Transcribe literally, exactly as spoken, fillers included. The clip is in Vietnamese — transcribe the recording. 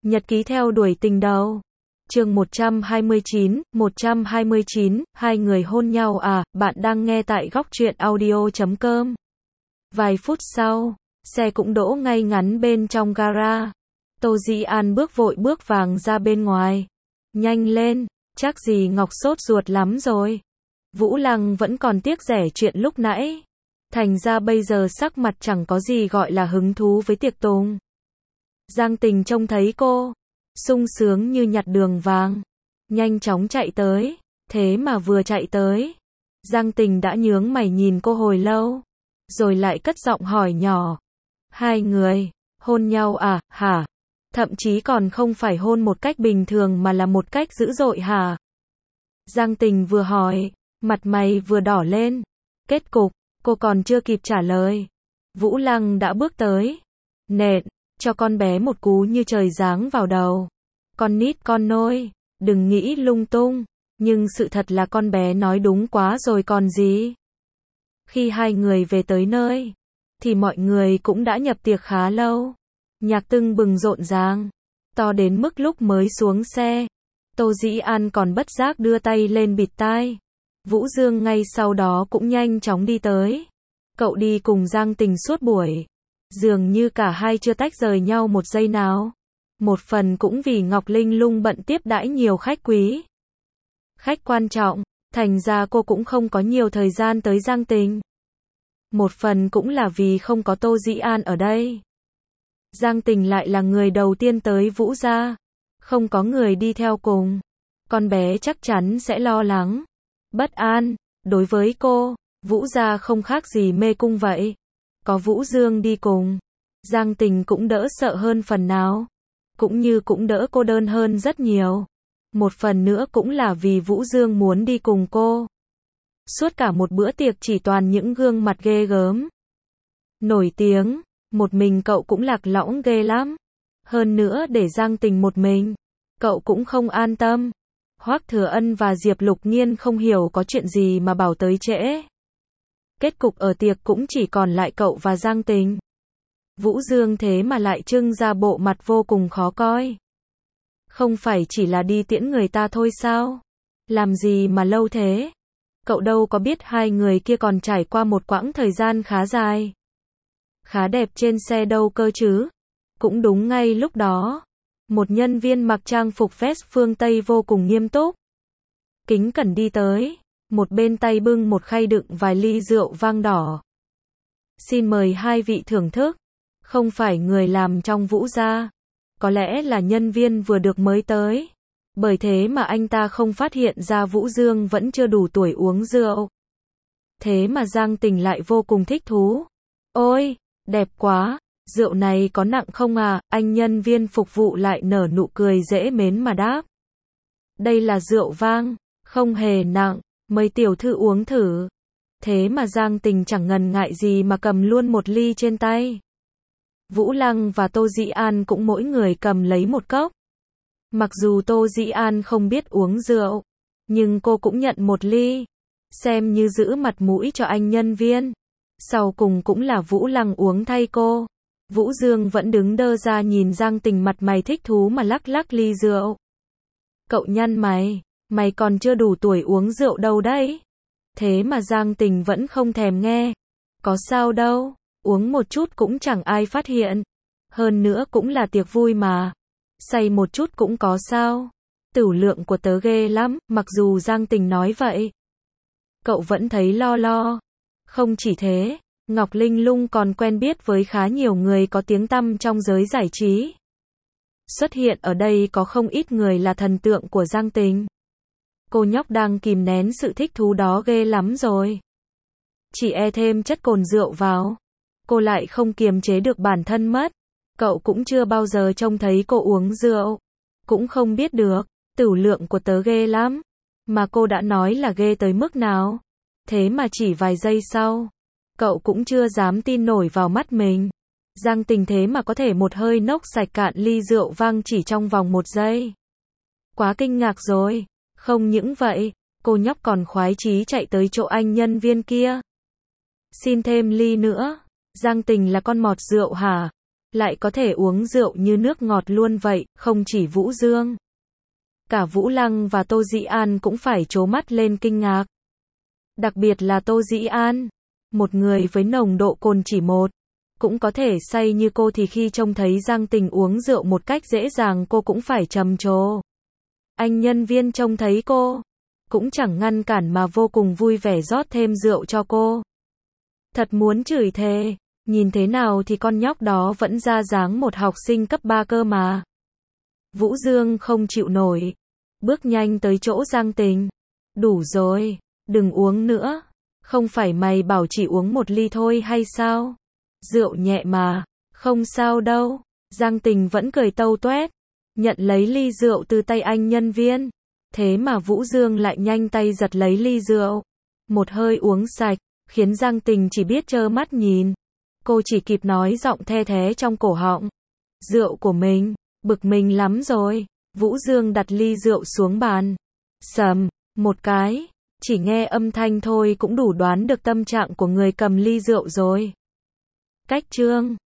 Nhật ký theo đuổi tình đầu. Chương một trăm hai mươi chín, một trăm hai mươi chín, hai người hôn nhau à, bạn đang nghe tại góc truyện audio chấm com. Vài phút sau, xe cũng đỗ ngay ngắn bên trong gara. Tô Dĩ An bước vội bước vàng ra bên ngoài. Nhanh lên, chắc gì Ngọc sốt ruột lắm rồi. Vũ Lăng vẫn còn tiếc rẻ chuyện lúc nãy. Thành ra bây giờ sắc mặt chẳng có gì gọi là hứng thú với tiệc tùng. Giang Tình trông thấy cô, sung sướng như nhặt đường vàng, nhanh chóng chạy tới, thế mà vừa chạy tới, Giang Tình đã nhướng mày nhìn cô hồi lâu, rồi lại cất giọng hỏi nhỏ, hai người, hôn nhau à, hả? Thậm chí còn không phải hôn một cách bình thường mà là một cách dữ dội hả? Giang Tình vừa hỏi, mặt mày vừa đỏ lên, kết cục, cô còn chưa kịp trả lời, Vũ Lăng đã bước tới, nện cho con bé một cú như trời giáng vào đầu. Con nít con nôi, đừng nghĩ lung tung, nhưng sự thật là con bé nói đúng quá rồi còn gì. Khi hai người về tới nơi, thì mọi người cũng đã nhập tiệc khá lâu. Nhạc tưng bừng rộn ràng, to đến mức lúc mới xuống xe, Tô Dĩ An còn bất giác đưa tay lên bịt tai. Vũ Dương ngay sau đó cũng nhanh chóng đi tới. Cậu đi cùng Giang Tình suốt buổi. Dường như cả hai chưa tách rời nhau một giây nào. Một phần cũng vì Ngọc Linh Lung bận tiếp đãi nhiều khách quý. Khách quan trọng, thành ra cô cũng không có nhiều thời gian tới Giang Tình. Một phần cũng là vì không có Tô Dĩ An ở đây. Giang Tình lại là người đầu tiên tới Vũ gia. Không có người đi theo cùng. Con bé chắc chắn sẽ lo lắng, bất an. Đối với cô, Vũ gia không khác gì mê cung vậy. Có Vũ Dương đi cùng, Giang Tình cũng đỡ sợ hơn phần nào. Cũng như cũng đỡ cô đơn hơn rất nhiều. Một phần nữa cũng là vì Vũ Dương muốn đi cùng cô. Suốt cả một bữa tiệc chỉ toàn những gương mặt ghê gớm, nổi tiếng, một mình cậu cũng lạc lõng ghê lắm. Hơn nữa để Giang Tình một mình, cậu cũng không an tâm. Hoắc Thừa Ân và Diệp Lục Nhiên không hiểu có chuyện gì mà bảo tới trễ. Kết cục ở tiệc cũng chỉ còn lại cậu và Giang Tình. Vũ Dương thế mà lại trưng ra bộ mặt vô cùng khó coi. Không phải chỉ là đi tiễn người ta thôi sao? Làm gì mà lâu thế? Cậu đâu có biết hai người kia còn trải qua một quãng thời gian khá dài, khá đẹp trên xe đâu cơ chứ. Cũng đúng ngay lúc đó, một nhân viên mặc trang phục vest phương Tây vô cùng nghiêm túc, kính cẩn đi tới. Một bên tay bưng một khay đựng vài ly rượu vang đỏ. Xin mời hai vị thưởng thức. Không phải người làm trong Vũ gia. Có lẽ là nhân viên vừa được mới tới. Bởi thế mà anh ta không phát hiện ra Vũ Dương vẫn chưa đủ tuổi uống rượu. Thế mà Giang Tình lại vô cùng thích thú. Ôi, đẹp quá, rượu này có nặng không à? Anh nhân viên phục vụ lại nở nụ cười dễ mến mà đáp. Đây là rượu vang, không hề nặng. Mời tiểu thư uống thử. Thế mà Giang Tình chẳng ngần ngại gì mà cầm luôn một ly trên tay. Vũ Lăng và Tô Dĩ An cũng mỗi người cầm lấy một cốc. Mặc dù Tô Dĩ An không biết uống rượu, nhưng cô cũng nhận một ly, xem như giữ mặt mũi cho anh nhân viên. Sau cùng cũng là Vũ Lăng uống thay cô. Vũ Dương vẫn đứng đơ ra nhìn Giang Tình mặt mày thích thú mà lắc lắc ly rượu. Cậu nhăn mày. Mày còn chưa đủ tuổi uống rượu đâu đấy. Thế mà Giang Tình vẫn không thèm nghe. Có sao đâu, uống một chút cũng chẳng ai phát hiện. Hơn nữa cũng là tiệc vui mà. Say một chút cũng có sao. Tửu lượng của tớ ghê lắm, mặc dù Giang Tình nói vậy. Cậu vẫn thấy lo lo. Không chỉ thế, Ngọc Linh Lung còn quen biết với khá nhiều người có tiếng tăm trong giới giải trí. Xuất hiện ở đây có không ít người là thần tượng của Giang Tình. Cô nhóc đang kìm nén sự thích thú đó ghê lắm rồi. Chỉ e thêm chất cồn rượu vào, cô lại không kiềm chế được bản thân mất. Cậu cũng chưa bao giờ trông thấy cô uống rượu. Cũng không biết được, tửu lượng của tớ ghê lắm. Mà cô đã nói là ghê tới mức nào. Thế mà chỉ vài giây sau, cậu cũng chưa dám tin nổi vào mắt mình. Giang Tình thế mà có thể một hơi nốc sạch cạn ly rượu vang chỉ trong vòng một giây. Quá kinh ngạc rồi. Không những vậy, cô nhóc còn khoái chí chạy tới chỗ anh nhân viên kia. Xin thêm ly nữa. Giang Tình là con mọt rượu hả? lại có thể uống rượu như nước ngọt luôn vậy, không chỉ Vũ Dương. Cả Vũ Lăng và Tô Dĩ An cũng phải trố mắt lên kinh ngạc. Đặc biệt là Tô Dĩ An, một người với nồng độ cồn chỉ một, cũng có thể say như cô thì khi trông thấy Giang Tình uống rượu một cách dễ dàng cô cũng phải trầm trồ. Anh nhân viên trông thấy cô, cũng chẳng ngăn cản mà vô cùng vui vẻ rót thêm rượu cho cô. Thật muốn chửi thề, nhìn thế nào thì con nhóc đó vẫn ra dáng một học sinh cấp ba cơ mà. Vũ Dương không chịu nổi, bước nhanh tới chỗ Giang Tình. Đủ rồi, đừng uống nữa, không phải mày bảo chỉ uống một ly thôi hay sao? Rượu nhẹ mà, không sao đâu. Giang Tình vẫn cười tâu toét, nhận lấy ly rượu từ tay anh nhân viên. Thế mà Vũ Dương lại nhanh tay giật lấy ly rượu, một hơi uống sạch, khiến Giang Tình chỉ biết trơ mắt nhìn. Cô chỉ kịp nói giọng the thé trong cổ họng. Rượu của mình, bực mình lắm rồi. Vũ Dương đặt ly rượu xuống bàn. Sầm, một cái, chỉ nghe âm thanh thôi cũng đủ đoán được tâm trạng của người cầm ly rượu rồi. Cách chương